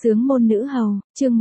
Sướng môn nữ hầu, chương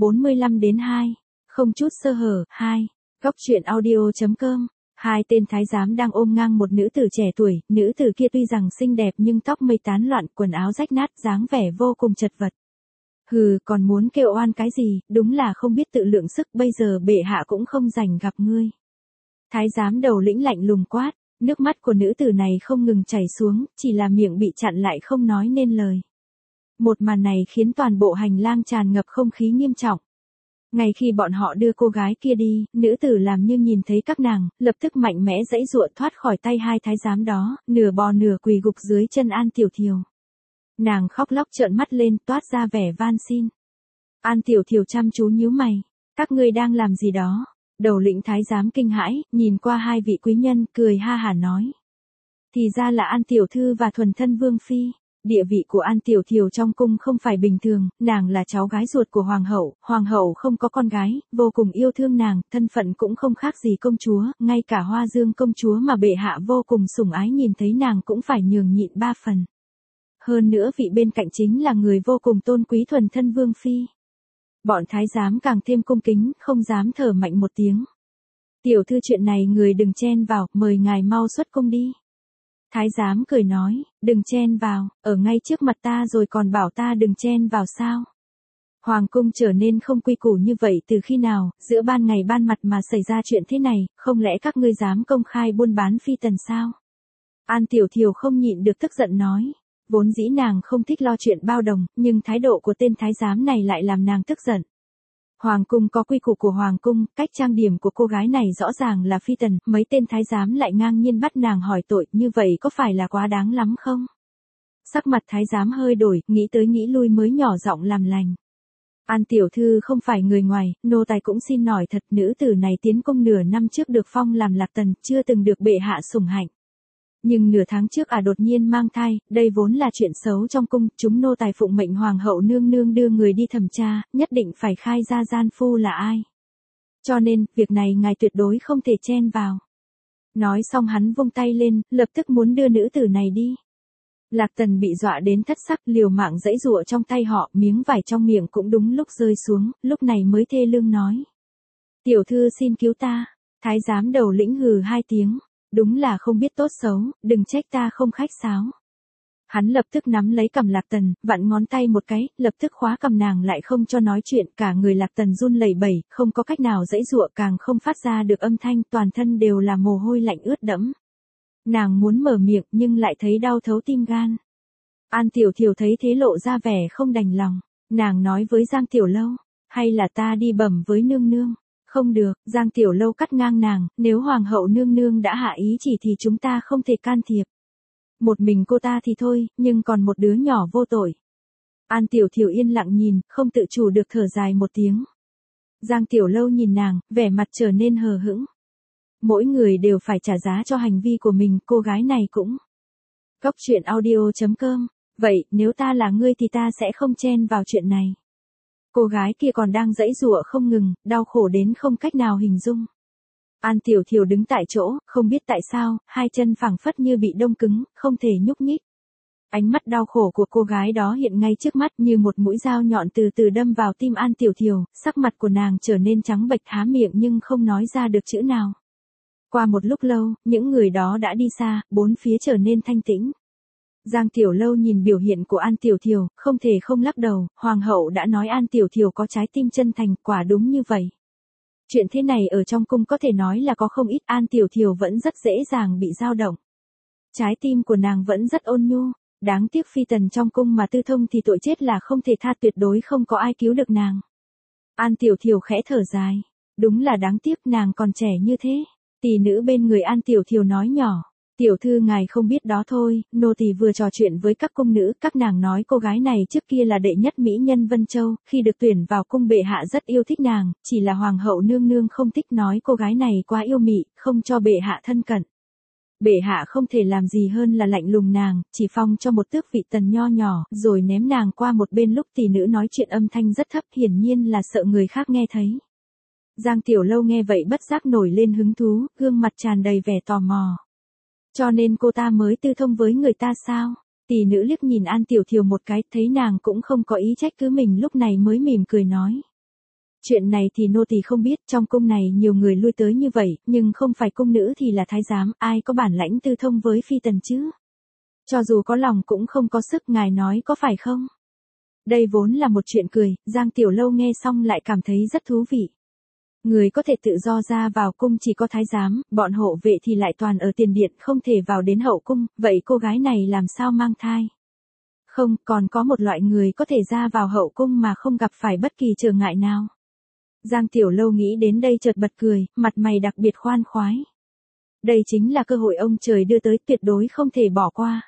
145 đến 2. Không chút sơ hở, 2. Góc truyện audio.com. Hai tên thái giám đang ôm ngang một nữ tử trẻ tuổi, nữ tử kia tuy rằng xinh đẹp nhưng tóc mây tán loạn, quần áo rách nát, dáng vẻ vô cùng chật vật. Hừ, còn muốn kêu oan cái gì, đúng là không biết tự lượng sức, bây giờ bệ hạ cũng không rảnh gặp ngươi. Thái giám đầu lĩnh lạnh lùng quát, nước mắt của nữ tử này không ngừng chảy xuống, chỉ là miệng bị chặn lại không nói nên lời. Một màn này khiến toàn bộ hành lang tràn ngập không khí nghiêm trọng. Ngay khi bọn họ đưa cô gái kia đi, nữ tử làm như nhìn thấy các nàng, lập tức mạnh mẽ giãy giụa thoát khỏi tay hai thái giám đó, nửa bò nửa quỳ gục dưới chân An Tiểu Thiều. Nàng khóc lóc trợn mắt lên, toát ra vẻ van xin. An Tiểu Thiều chăm chú nhíu mày, các ngươi đang làm gì đó? Đầu lĩnh thái giám kinh hãi, nhìn qua hai vị quý nhân, cười ha hả nói. Thì ra là An Tiểu Thư và thuần thân Vương Phi. Địa vị của An Tiểu Thiều trong cung không phải bình thường, nàng là cháu gái ruột của hoàng hậu không có con gái, vô cùng yêu thương nàng, thân phận cũng không khác gì công chúa, ngay cả Hoa Dương công chúa mà bệ hạ vô cùng sủng ái nhìn thấy nàng cũng phải nhường nhịn 3 phần. Hơn nữa vị bên cạnh chính là người vô cùng tôn quý thuần thân Vương Phi. Bọn thái giám càng thêm cung kính, không dám thở mạnh một tiếng. Tiểu thư chuyện này người đừng chen vào, mời ngài mau xuất cung đi. Thái giám cười nói, đừng chen vào, ở ngay trước mặt ta rồi còn bảo ta đừng chen vào sao? Hoàng cung trở nên không quy củ như vậy từ khi nào, giữa ban ngày ban mặt mà xảy ra chuyện thế này, không lẽ các ngươi dám công khai buôn bán phi tần sao? An Tiểu Thiều không nhịn được tức giận nói, vốn dĩ nàng không thích lo chuyện bao đồng, nhưng thái độ của tên thái giám này lại làm nàng tức giận. Hoàng cung có quy củ của hoàng cung, cách trang điểm của cô gái này rõ ràng là phi tần, mấy tên thái giám lại ngang nhiên bắt nàng hỏi tội, như vậy có phải là quá đáng lắm không? Sắc mặt thái giám hơi đổi, nghĩ tới nghĩ lui mới nhỏ giọng làm lành. An Tiểu Thư không phải người ngoài, nô tài cũng xin nói thật, nữ tử này tiến cung nửa năm trước được phong làm lạc tần, chưa từng được bệ hạ sủng hạnh. Nhưng nửa tháng trước đột nhiên mang thai, đây vốn là chuyện xấu trong cung, chúng nô tài phụng mệnh hoàng hậu nương nương đưa người đi thẩm tra, nhất định phải khai ra gian phu là ai. Cho nên, việc này ngài tuyệt đối không thể chen vào. Nói xong hắn vung tay lên, lập tức muốn đưa nữ tử này đi. Lạc Tần bị dọa đến thất sắc, liều mạng giãy giụa trong tay họ, miếng vải trong miệng cũng đúng lúc rơi xuống, lúc này mới thê lương nói. Tiểu thư xin cứu ta, thái giám đầu lĩnh hừ 2 tiếng. Đúng là không biết tốt xấu, đừng trách ta không khách sáo. Hắn lập tức nắm lấy cằm Lạc Tần, vặn ngón tay một cái, lập tức khóa cằm nàng lại không cho nói chuyện, cả người Lạc Tần run lẩy bẩy, không có cách nào giãy giụa, càng không phát ra được âm thanh, toàn thân đều là mồ hôi lạnh ướt đẫm. Nàng muốn mở miệng nhưng lại thấy đau thấu tim gan. An Tiểu Thiều thấy thế lộ ra vẻ không đành lòng, nàng nói với Giang Tiểu Lâu, hay là ta đi bẩm với nương nương. Không được, Giang Tiểu Lâu cắt ngang nàng, nếu hoàng hậu nương nương đã hạ ý chỉ thì chúng ta không thể can thiệp. Một mình cô ta thì thôi, nhưng còn một đứa nhỏ vô tội. An Tiểu Thiều yên lặng nhìn, không tự chủ được thở dài một tiếng. Giang Tiểu Lâu nhìn nàng, vẻ mặt trở nên hờ hững. Mỗi người đều phải trả giá cho hành vi của mình, cô gái này cũng. Góc truyện audio.com. Vậy, nếu ta là ngươi thì ta sẽ không chen vào chuyện này. Cô gái kia còn đang giãy giụa không ngừng, đau khổ đến không cách nào hình dung. An Tiểu Thiều đứng tại chỗ, không biết tại sao, hai chân phẳng phất như bị đông cứng, không thể nhúc nhích. Ánh mắt đau khổ của cô gái đó hiện ngay trước mắt như một mũi dao nhọn từ từ đâm vào tim An Tiểu Thiều, sắc mặt của nàng trở nên trắng bệch há miệng nhưng không nói ra được chữ nào. Qua một lúc lâu, những người đó đã đi xa, bốn phía trở nên thanh tĩnh. Giang Tiểu Lâu nhìn biểu hiện của An Tiểu Thiều, không thể không lắc đầu, hoàng hậu đã nói An Tiểu Thiều có trái tim chân thành, quả đúng như vậy. Chuyện thế này ở trong cung có thể nói là có không ít, An Tiểu Thiều vẫn rất dễ dàng bị dao động. Trái tim của nàng vẫn rất ôn nhu, đáng tiếc phi tần trong cung mà tư thông thì tội chết là không thể tha, tuyệt đối không có ai cứu được nàng. An Tiểu Thiều khẽ thở dài, đúng là đáng tiếc nàng còn trẻ như thế. Tỷ nữ bên người An Tiểu Thiều nói nhỏ. Tiểu thư ngài không biết đó thôi, nô tỳ vừa trò chuyện với các cung nữ, các nàng nói cô gái này trước kia là đệ nhất mỹ nhân Vân Châu, khi được tuyển vào cung bệ hạ rất yêu thích nàng, chỉ là hoàng hậu nương nương không thích, nói cô gái này quá yêu mị, không cho bệ hạ thân cận. Bệ hạ không thể làm gì hơn là lạnh lùng nàng, chỉ phong cho một tước vị tần nho nhỏ, rồi ném nàng qua một bên. Lúc tỷ nữ nói chuyện âm thanh rất thấp, hiển nhiên là sợ người khác nghe thấy. Giang Tiểu Lâu nghe vậy bất giác nổi lên hứng thú, gương mặt tràn đầy vẻ tò mò. Cho nên cô ta mới tư thông với người ta sao? Tỷ nữ liếc nhìn An Tiểu Thiều một cái, thấy nàng cũng không có ý trách cứ mình lúc này mới mỉm cười nói. Chuyện này thì nô tỳ không biết, trong cung này nhiều người lui tới như vậy, nhưng không phải cung nữ thì là thái giám, ai có bản lãnh tư thông với phi tần chứ? Cho dù có lòng cũng không có sức, ngài nói có phải không? Đây vốn là một chuyện cười, Giang Tiểu Lâu nghe xong lại cảm thấy rất thú vị. Người có thể tự do ra vào cung chỉ có thái giám, bọn hộ vệ thì lại toàn ở tiền điện không thể vào đến hậu cung, vậy cô gái này làm sao mang thai? Không, còn có một loại người có thể ra vào hậu cung mà không gặp phải bất kỳ trở ngại nào. Giang Tiểu Lâu nghĩ đến đây chợt bật cười, mặt mày đặc biệt khoan khoái. Đây chính là cơ hội ông trời đưa tới, tuyệt đối không thể bỏ qua.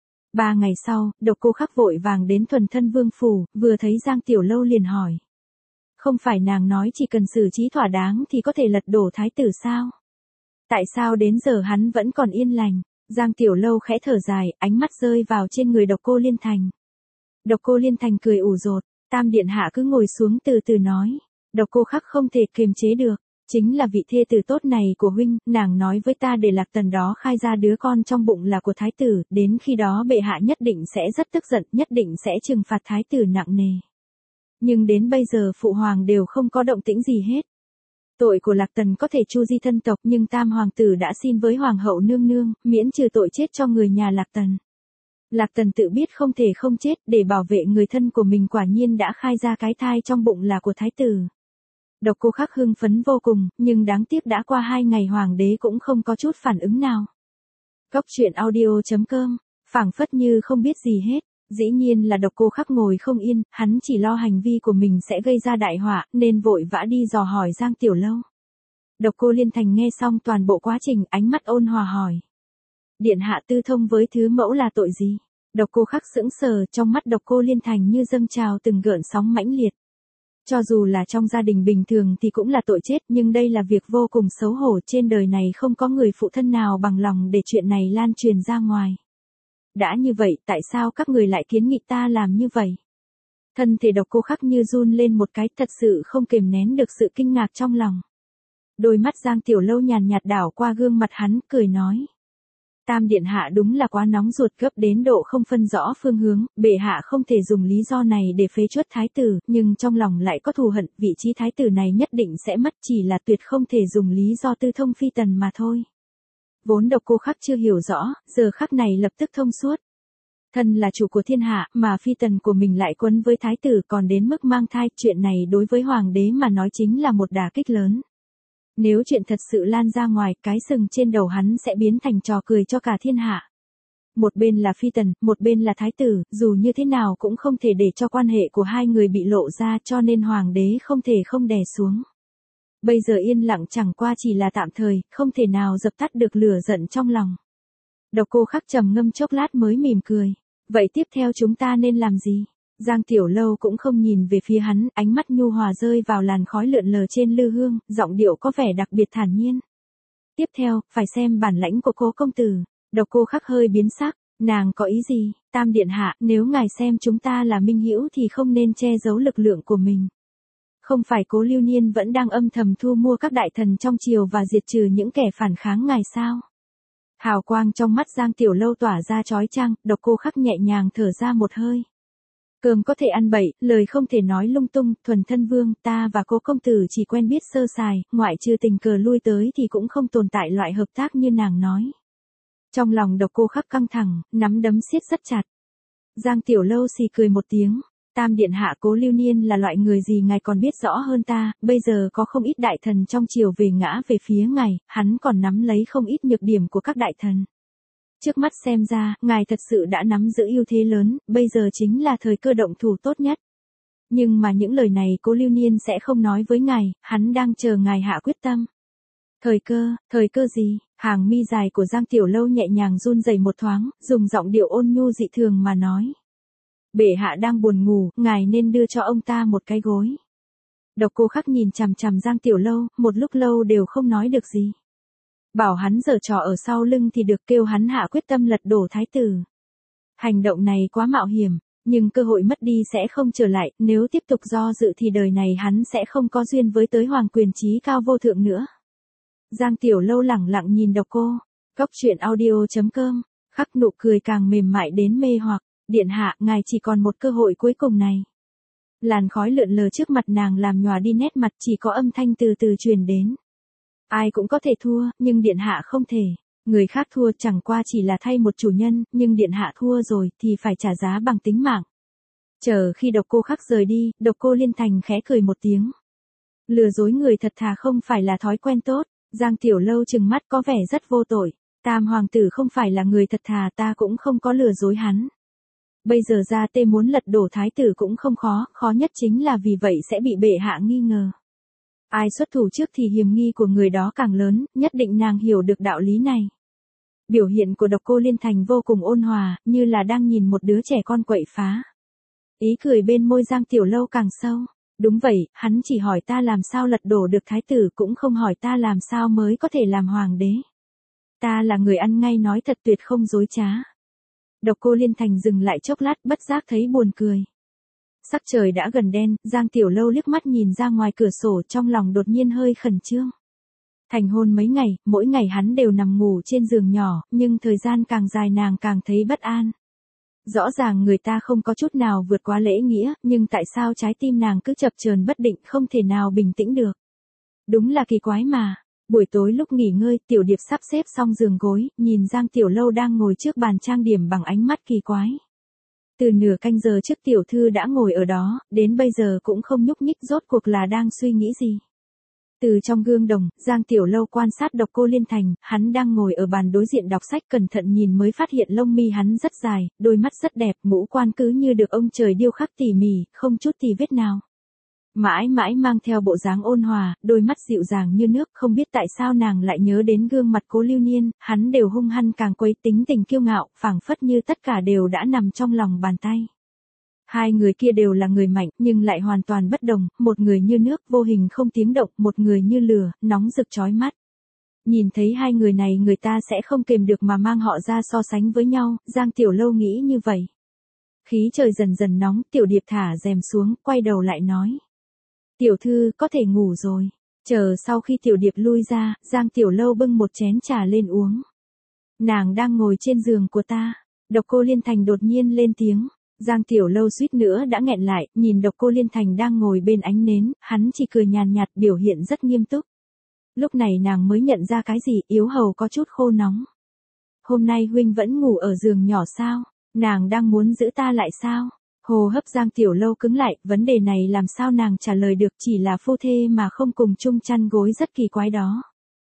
3 ngày sau, Độc Cô Khắc vội vàng đến Thuần Thân Vương phủ, vừa thấy Giang Tiểu Lâu liền hỏi. Không phải nàng nói chỉ cần xử trí thỏa đáng thì có thể lật đổ thái tử sao? Tại sao đến giờ hắn vẫn còn yên lành? Giang Tiểu Lâu khẽ thở dài, ánh mắt rơi vào trên người Độc Cô Liên Thành. Độc Cô Liên Thành cười ủ rột, Tam điện hạ cứ ngồi xuống từ từ nói. Độc Cô Khắc không thể kiềm chế được, chính là vị thê tử tốt này của huynh, nàng nói với ta để Lạc Tần đó khai ra đứa con trong bụng là của thái tử, đến khi đó bệ hạ nhất định sẽ rất tức giận, nhất định sẽ trừng phạt thái tử nặng nề. Nhưng đến bây giờ phụ hoàng đều không có động tĩnh gì hết. Tội của Lạc Tần có thể chu di thân tộc, nhưng Tam hoàng tử đã xin với hoàng hậu nương nương, miễn trừ tội chết cho người nhà Lạc Tần. Lạc Tần tự biết không thể không chết, để bảo vệ người thân của mình quả nhiên đã khai ra cái thai trong bụng là của thái tử. Độc Cô Khắc hưng phấn vô cùng, nhưng đáng tiếc đã qua 2 ngày hoàng đế cũng không có chút phản ứng nào. Cốc truyện audio.com, phảng phất như không biết gì hết. Dĩ nhiên là Độc Cô Khắc ngồi không yên, hắn chỉ lo hành vi của mình sẽ gây ra đại họa, nên vội vã đi dò hỏi Giang Tiểu Lâu. Độc Cô Liên Thành nghe xong toàn bộ quá trình, ánh mắt ôn hòa hỏi. Điện hạ tư thông với thứ mẫu là tội gì? Độc Cô Khắc sững sờ, trong mắt Độc Cô Liên Thành như dâng trào từng gợn sóng mãnh liệt. Cho dù là trong gia đình bình thường thì cũng là tội chết, nhưng đây là việc vô cùng xấu hổ, trên đời này không có người phụ thân nào bằng lòng để chuyện này lan truyền ra ngoài. Đã như vậy, tại sao các người lại kiến nghị ta làm như vậy? Thân thể Độc Cô Khắc như run lên một cái, thật sự không kềm nén được sự kinh ngạc trong lòng. Đôi mắt Giang Tiểu Lâu nhàn nhạt đảo qua gương mặt hắn, cười nói. Tam điện hạ đúng là quá nóng ruột, gấp đến độ không phân rõ phương hướng, bệ hạ không thể dùng lý do này để phế truất thái tử, nhưng trong lòng lại có thù hận, vị trí thái tử này nhất định sẽ mất, chỉ là tuyệt không thể dùng lý do tư thông phi tần mà thôi. Vốn Độc Cô Khắc chưa hiểu rõ, giờ khắc này lập tức thông suốt. Thân là chủ của thiên hạ, mà phi tần của mình lại quấn với thái tử còn đến mức mang thai, chuyện này đối với hoàng đế mà nói chính là một đả kích lớn. Nếu chuyện thật sự lan ra ngoài, cái sừng trên đầu hắn sẽ biến thành trò cười cho cả thiên hạ. Một bên là phi tần, một bên là thái tử, dù như thế nào cũng không thể để cho quan hệ của hai người bị lộ ra, cho nên hoàng đế không thể không đè xuống. Bây giờ yên lặng chẳng qua chỉ là tạm thời, không thể nào dập tắt được lửa giận trong lòng. Độc Cô Khắc trầm ngâm chốc lát mới mỉm cười. Vậy tiếp theo chúng ta nên làm gì? Giang Tiểu Lâu cũng không nhìn về phía hắn, ánh mắt nhu hòa rơi vào làn khói lượn lờ trên lư hương, giọng điệu có vẻ đặc biệt thản nhiên. Tiếp theo, phải xem bản lãnh của Cố công tử. Độc Cô Khắc hơi biến sắc, nàng có ý gì? Tam điện hạ, nếu ngài xem chúng ta là minh hữu thì không nên che giấu lực lượng của mình. Không phải Cố Lưu Niên vẫn đang âm thầm thu mua các đại thần trong triều và diệt trừ những kẻ phản kháng ngài sao? Hào quang trong mắt Giang Tiểu Lâu tỏa ra chói chang, Độc Cô Khắc nhẹ nhàng thở ra một hơi. Cơm có thể ăn bậy, lời không thể nói lung tung, Thuần Thân Vương, ta và Cố công tử chỉ quen biết sơ sài, ngoại trừ tình cờ lui tới thì cũng không tồn tại loại hợp tác như nàng nói. Trong lòng Độc Cô Khắc căng thẳng, nắm đấm siết rất chặt. Giang Tiểu Lâu xì cười một tiếng. Tam điện hạ, Cố Lưu Niên là loại người gì ngài còn biết rõ hơn ta, bây giờ có không ít đại thần trong triều về ngã về phía ngài, hắn còn nắm lấy không ít nhược điểm của các đại thần. Trước mắt xem ra, ngài thật sự đã nắm giữ ưu thế lớn, bây giờ chính là thời cơ động thủ tốt nhất. Nhưng mà những lời này Cố Lưu Niên sẽ không nói với ngài, hắn đang chờ ngài hạ quyết tâm. Thời cơ gì? Hàng mi dài của Giang Tiểu Lâu nhẹ nhàng run rẩy một thoáng, dùng giọng điệu ôn nhu dị thường mà nói. Bệ hạ đang buồn ngủ, ngài nên đưa cho ông ta một cái gối. Độc Cô Khắc nhìn chằm chằm Giang Tiểu Lâu, một lúc lâu đều không nói được gì. Bảo hắn giở trò ở sau lưng thì được, kêu hắn hạ quyết tâm lật đổ thái tử. Hành động này quá mạo hiểm, nhưng cơ hội mất đi sẽ không trở lại, nếu tiếp tục do dự thì đời này hắn sẽ không có duyên với tới hoàng quyền trí cao vô thượng nữa. Giang Tiểu Lâu lẳng lặng nhìn Độc Cô. Cốc truyện audio.com Khắc nụ cười càng mềm mại đến mê hoặc, điện hạ, ngài chỉ còn một cơ hội cuối cùng này. Làn khói lượn lờ trước mặt nàng làm nhòa đi nét mặt, chỉ có âm thanh từ từ truyền đến. Ai cũng có thể thua, nhưng điện hạ không thể. Người khác thua chẳng qua chỉ là thay một chủ nhân, nhưng điện hạ thua rồi thì phải trả giá bằng tính mạng. Chờ khi Độc Cô Khắc rời đi, Độc Cô Liên Thành khẽ cười một tiếng. Lừa dối người thật thà không phải là thói quen tốt. Giang Tiểu Lâu trừng mắt có vẻ rất vô tội. Tam hoàng tử không phải là người thật thà, ta cũng không có lừa dối hắn. Bây giờ ra tê muốn lật đổ thái tử cũng không khó, khó nhất chính là vì vậy sẽ bị bệ hạ nghi ngờ. Ai xuất thủ trước thì hiểm nghi của người đó càng lớn, nhất định nàng hiểu được đạo lý này. Biểu hiện của Độc Cô Liên Thành vô cùng ôn hòa, như là đang nhìn một đứa trẻ con quậy phá. Ý cười bên môi Giang Tiểu Lâu càng sâu. Đúng vậy, hắn chỉ hỏi ta làm sao lật đổ được thái tử, cũng không hỏi ta làm sao mới có thể làm hoàng đế. Ta là người ăn ngay nói thật, tuyệt không dối trá. Độc Cô Liên Thành dừng lại chốc lát, bất giác thấy buồn cười. Sắc trời đã gần đen, Giang Tiểu Lâu liếc mắt nhìn ra ngoài cửa sổ, trong lòng đột nhiên hơi khẩn trương. Thành hôn mấy ngày, mỗi ngày hắn đều nằm ngủ trên giường nhỏ, nhưng thời gian càng dài nàng càng thấy bất an. Rõ ràng người ta không có chút nào vượt quá lễ nghĩa, nhưng tại sao trái tim nàng cứ chập chờn bất định, không thể nào bình tĩnh được. Đúng là kỳ quái mà. Buổi tối lúc nghỉ ngơi, Tiểu Điệp sắp xếp xong giường gối, nhìn Giang Tiểu Lâu đang ngồi trước bàn trang điểm bằng ánh mắt kỳ quái. Từ nửa canh giờ trước tiểu thư đã ngồi ở đó, đến bây giờ cũng không nhúc nhích, rốt cuộc là đang suy nghĩ gì. Từ trong gương đồng, Giang Tiểu Lâu quan sát Độc Cô Liên Thành, hắn đang ngồi ở bàn đối diện đọc sách, cẩn thận nhìn mới phát hiện lông mi hắn rất dài, đôi mắt rất đẹp, ngũ quan cứ như được ông trời điêu khắc tỉ mỉ, không chút tì vết nào. Mãi mãi mang theo bộ dáng ôn hòa, đôi mắt dịu dàng như nước, không biết tại sao nàng lại nhớ đến gương mặt Cố Lưu Niên, hắn đều hung hăng càng quấy, tính tình kiêu ngạo, phảng phất như tất cả đều đã nằm trong lòng bàn tay. Hai người kia đều là người mạnh, nhưng lại hoàn toàn bất đồng, một người như nước, vô hình không tiếng động, một người như lửa, nóng rực chói mắt. Nhìn thấy hai người này người ta sẽ không kềm được mà mang họ ra so sánh với nhau, Giang Tiểu Lâu nghĩ như vậy. Khí trời dần dần nóng, Tiểu Điệp thả rèm xuống, quay đầu lại nói. Tiểu thư, có thể ngủ rồi. Chờ sau khi Tiểu Điệp lui ra, Giang Tiểu Lâu bưng một chén trà lên uống. Nàng đang ngồi trên giường của ta. Độc Cô Liên Thành đột nhiên lên tiếng. Giang Tiểu Lâu suýt nữa đã nghẹn lại, nhìn Độc Cô Liên Thành đang ngồi bên ánh nến, hắn chỉ cười nhàn nhạt, biểu hiện rất nghiêm túc. Lúc này nàng mới nhận ra cái gì, yếu hầu có chút khô nóng. Hôm nay huynh vẫn ngủ ở giường nhỏ sao? Nàng đang muốn giữ ta lại sao? Hô hấp Giang Tiểu Lâu cứng lại, vấn đề này làm sao nàng trả lời được, chỉ là phu thê mà không cùng chung chăn gối rất kỳ quái đó.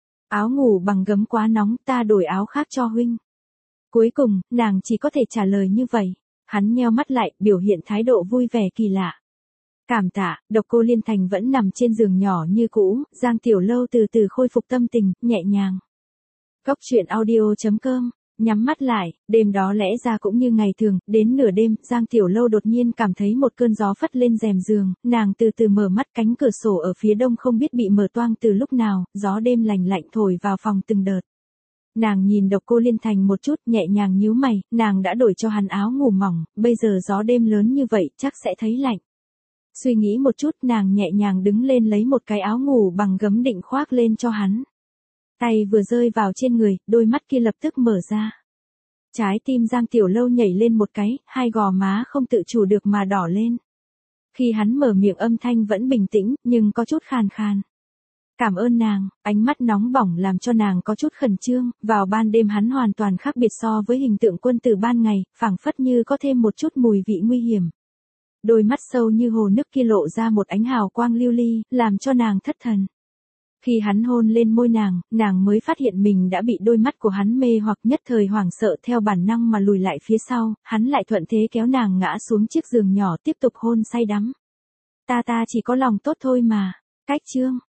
Áo ngủ bằng gấm quá nóng, ta đổi áo khác cho huynh. Cuối cùng, nàng chỉ có thể trả lời như vậy. Hắn nheo mắt lại, biểu hiện thái độ vui vẻ kỳ lạ. Cảm tạ, Độc Cô Liên Thành vẫn nằm trên giường nhỏ như cũ, Giang Tiểu Lâu từ từ khôi phục tâm tình, nhẹ nhàng. Góc truyện audio.com. Nhắm mắt lại, đêm đó lẽ ra cũng như ngày thường, đến nửa đêm, Giang Tiểu Lâu đột nhiên cảm thấy một cơn gió phất lên rèm giường, nàng từ từ mở mắt, cánh cửa sổ ở phía đông không biết bị mở toang từ lúc nào, gió đêm lành lạnh thổi vào phòng từng đợt. Nàng nhìn Độc Cô Liên Thành một chút, nhẹ nhàng nhíu mày, nàng đã đổi cho hắn áo ngủ mỏng, bây giờ gió đêm lớn như vậy, chắc sẽ thấy lạnh. Suy nghĩ một chút, nàng nhẹ nhàng đứng lên lấy một cái áo ngủ bằng gấm định khoác lên cho hắn. Tay vừa rơi vào trên người, đôi mắt kia lập tức mở ra. Trái tim Giang Tiểu Lâu nhảy lên một cái, hai gò má không tự chủ được mà đỏ lên. Khi hắn mở miệng âm thanh vẫn bình tĩnh, nhưng có chút khàn khàn. Cảm ơn nàng, ánh mắt nóng bỏng làm cho nàng có chút khẩn trương, vào ban đêm hắn hoàn toàn khác biệt so với hình tượng quân tử ban ngày, phảng phất như có thêm một chút mùi vị nguy hiểm. Đôi mắt sâu như hồ nước kia lộ ra một ánh hào quang lưu ly, làm cho nàng thất thần. Khi hắn hôn lên môi nàng mới phát hiện mình đã bị đôi mắt của hắn mê hoặc, nhất thời hoảng sợ theo bản năng mà lùi lại phía sau, hắn lại thuận thế kéo nàng ngã xuống chiếc giường nhỏ tiếp tục hôn say đắm. Ta chỉ có lòng tốt thôi mà. Cách chương